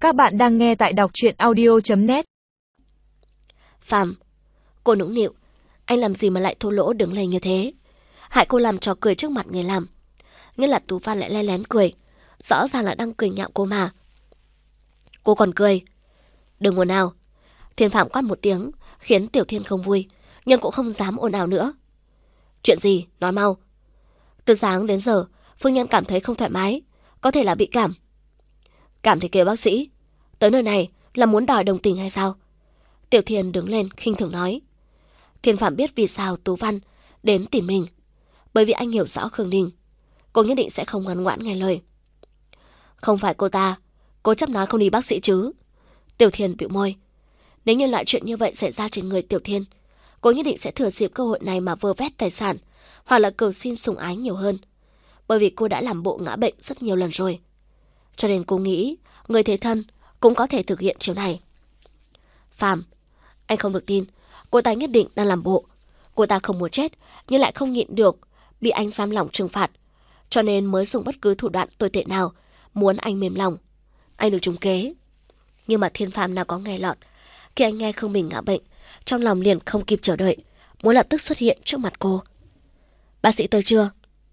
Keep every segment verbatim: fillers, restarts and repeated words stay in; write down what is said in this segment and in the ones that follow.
Các bạn đang nghe tại đọc truyện audio chấm net. Phạm, cô nũng nịu, anh làm gì mà lại thô lỗ đứng lên như thế? Hại cô làm trò cười trước mặt người làm. Nghĩa là Tú Văn lại le lén cười, rõ ràng là đang cười nhạo cô mà. Cô còn cười. Đừng ồn ào. Thiên Phạm quát một tiếng, khiến Tiểu Thiên không vui, nhưng cũng không dám ồn ào nữa. Chuyện gì? Nói mau. Từ sáng đến giờ, phu nhân cảm thấy không thoải mái, có thể là bị cảm. Cảm thì kêu bác sĩ. Tới nơi này là muốn đòi đồng tình hay sao? Tiểu Thiên đứng lên khinh thường nói. Thiên Phạm biết vì sao Tú Văn đến tìm mình, bởi vì anh hiểu rõ Khương Đình, cô nhất định sẽ không ngoan ngoãn nghe lời. Không phải cô ta, cô chấp nói không đi bác sĩ chứ? Tiểu Thiên bĩu môi. Nếu như loại chuyện như vậy xảy ra trên người Tiểu Thiên, cô nhất định sẽ thừa dịp cơ hội này mà vơ vét tài sản, hoặc là cầu xin sủng ái nhiều hơn, bởi vì cô đã làm bộ ngã bệnh rất nhiều lần rồi. Cho nên cô nghĩ người thế thân cũng có thể thực hiện chiều này. Phạm, anh không được tin, cô ta nhất định đang làm bộ. Cô ta không muốn chết, nhưng lại không nhịn được bị anh giam lỏng trừng phạt, cho nên mới dùng bất cứ thủ đoạn tồi tệ nào muốn anh mềm lòng. Anh được trúng kế. Nhưng mà Thiên Phạm nào có nghe lọt. Khi anh nghe Khương Bình ngã bệnh, trong lòng liền không kịp chờ đợi, muốn lập tức xuất hiện trước mặt cô. Bác sĩ tới chưa?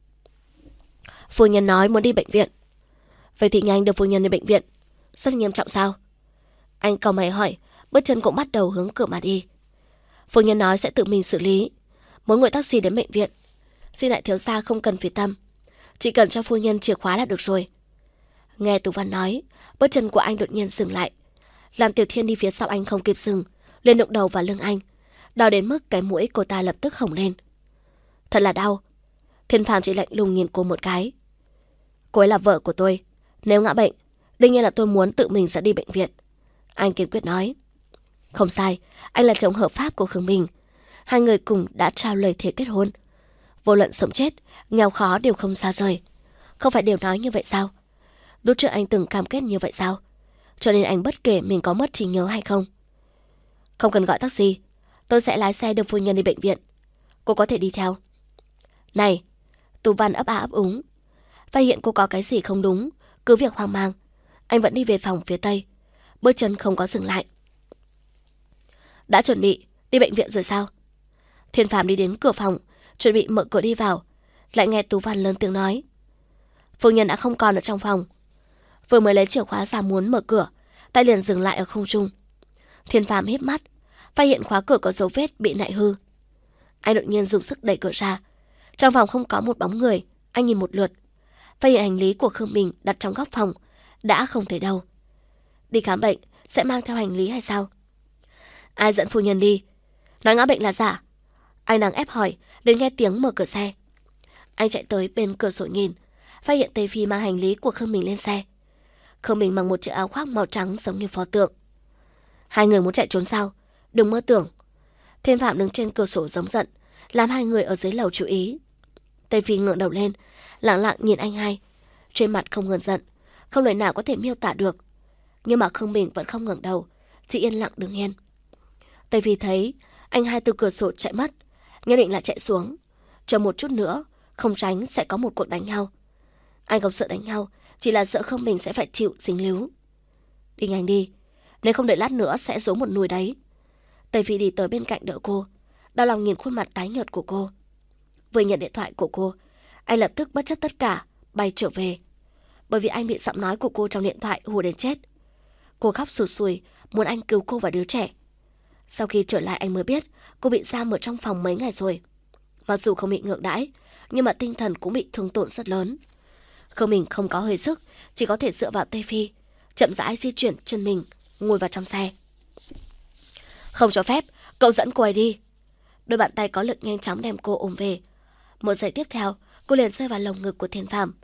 Phu nhân nói muốn đi bệnh viện. Vậy thì nhanh đưa phu nhân đi bệnh viện. Rất nghiêm trọng sao? Anh cau mày hỏi, bước chân cũng bắt đầu hướng cửa mà đi. Phu nhân nói sẽ tự mình xử lý, muốn gọi taxi đến bệnh viện. Xin lại thiếu gia không cần phiền tâm, chỉ cần cho phu nhân chìa khóa là được rồi. Nghe Tú Văn nói, bước chân của anh đột nhiên dừng lại, làm Tiểu Thiên đi phía sau anh không kịp dừng, liền đụng đầu vào lưng anh, đau đến mức cái mũi cô ta lập tức hồng lên. Thật là đau. Thiên Phạm chỉ lạnh lùng nhìn cô một cái. Cô ấy là vợ của tôi, nếu ngã bệnh, đương nhiên là tôi muốn tự mình dẫn đi bệnh viện. Anh kiên quyết nói. Không sai, anh là chồng hợp pháp của Khương Bình. Hai người cùng đã trao lời thề kết hôn. Vô luận sống chết, nghèo khó đều không xa rời. Không phải đều nói như vậy sao? Lúc trước anh từng cam kết như vậy sao? Cho nên anh bất kể mình có mất trí nhớ hay không. Không cần gọi taxi, tôi sẽ lái xe đưa phu nhân đi bệnh viện. Cô có thể đi theo. Này, Tú Văn ấp á ấp úng. Phát hiện cô có cái gì không đúng, cứ việc hoang mang, anh vẫn đi về phòng phía tây, bước chân không có dừng lại. Đã chuẩn bị đi bệnh viện rồi sao? Thiên Phạm đi đến cửa phòng, chuẩn bị mở cửa đi vào, lại nghe Tú Văn lớn tiếng nói. Phu nhân đã không còn ở trong phòng. Vừa mới lấy chìa khóa ra muốn mở cửa, tay liền dừng lại ở không trung. Thiên Phạm híp mắt, phát hiện khóa cửa có dấu vết bị nại hư. Anh đột nhiên dùng sức đẩy cửa ra. Trong phòng không có một bóng người. Anh nhìn một lượt, phát hiện hành lý của Khương Bình đặt trong góc phòng đã không thấy đâu. Đi khám bệnh sẽ mang theo hành lý hay sao? Ai dẫn phu nhân đi? Nói ngã bệnh là giả. Anh đang ép hỏi, đến nghe tiếng mở cửa xe. Anh chạy tới bên cửa sổ nhìn, phát hiện Tây Phi mang hành lý của Khương Bình lên xe. Khương Bình mặc một chiếc áo khoác màu trắng giống như pho tượng. Hai người muốn chạy trốn sao? Đừng mơ tưởng. Thiên Phạm đứng trên cửa sổ giống giận, làm hai người ở dưới lầu chú ý. Tây Phi ngẩng đầu lên, lặng lặng nhìn anh hai, trên mặt không ngừng giận, không lời nào có thể miêu tả được. Nhưng mà Khương Bình vẫn không ngẩng đầu, chỉ yên lặng đứng yên. Tây Phi thấy anh hai từ cửa sổ chạy mất, nhất định là chạy xuống, chờ một chút nữa, không tránh sẽ có một cuộc đánh nhau. Anh không sợ đánh nhau, chỉ là sợ Khương Bình sẽ phải chịu dính líu. Đi nhanh đi, nếu không đợi lát nữa sẽ giấu một nùi đấy. Tây Phi đi tới bên cạnh đỡ cô, đau lòng nhìn khuôn mặt tái nhợt của cô. Vừa nhận điện thoại của cô, anh lập tức bất chấp tất cả bay trở về, bởi vì anh bị giọng nói của cô trong điện thoại hù đến chết. Cô khóc sụt sùi muốn anh cứu cô và đứa trẻ. Sau khi trở lại anh mới biết cô bị giam ở trong phòng mấy ngày rồi. Mặc dù không bị ngược đãi, nhưng mà tinh thần cũng bị thương tổn rất lớn. Khương Bình không có hơi sức, chỉ có thể dựa vào Tây Phi, chậm rãi di chuyển chân mình, ngồi vào trong xe. Không cho phép, cậu dẫn cô ấy đi. Đôi bàn tay có lực nhanh chóng đem cô ôm về. Một giây tiếp theo, cô liền rơi vào lồng ngực của Thiên Phạm.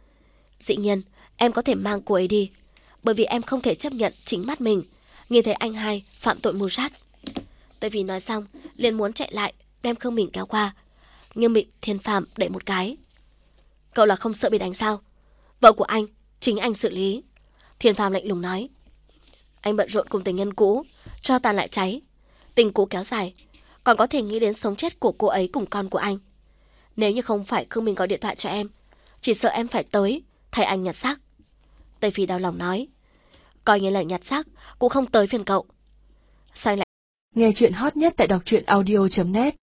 Dĩ nhiên, em có thể mang cô ấy đi, bởi vì em không thể chấp nhận chính mắt mình nhìn thấy anh hai phạm tội mưu sát. Tại vì nói xong, liền muốn chạy lại, đem Khương Bình kéo qua, nhưng bị Thiên Phạm đẩy một cái. Cậu là không sợ bị đánh sao? Vợ của anh, chính anh xử lý. Thiên Phạm lạnh lùng nói. Anh bận rộn cùng tình nhân cũ, cho tàn lại cháy. Tình cũ kéo dài, còn có thể nghĩ đến sống chết của cô ấy cùng con của anh. Nếu như không phải Khương Bình gọi điện thoại cho em, chỉ sợ em phải tới thay anh nhặt xác. Tây Phi đau lòng nói. coi như là nhặt xác, cũng không tới phiên cậu. Sao anh lại... Nghe chuyện hot nhất tại đọc truyện audio chấm net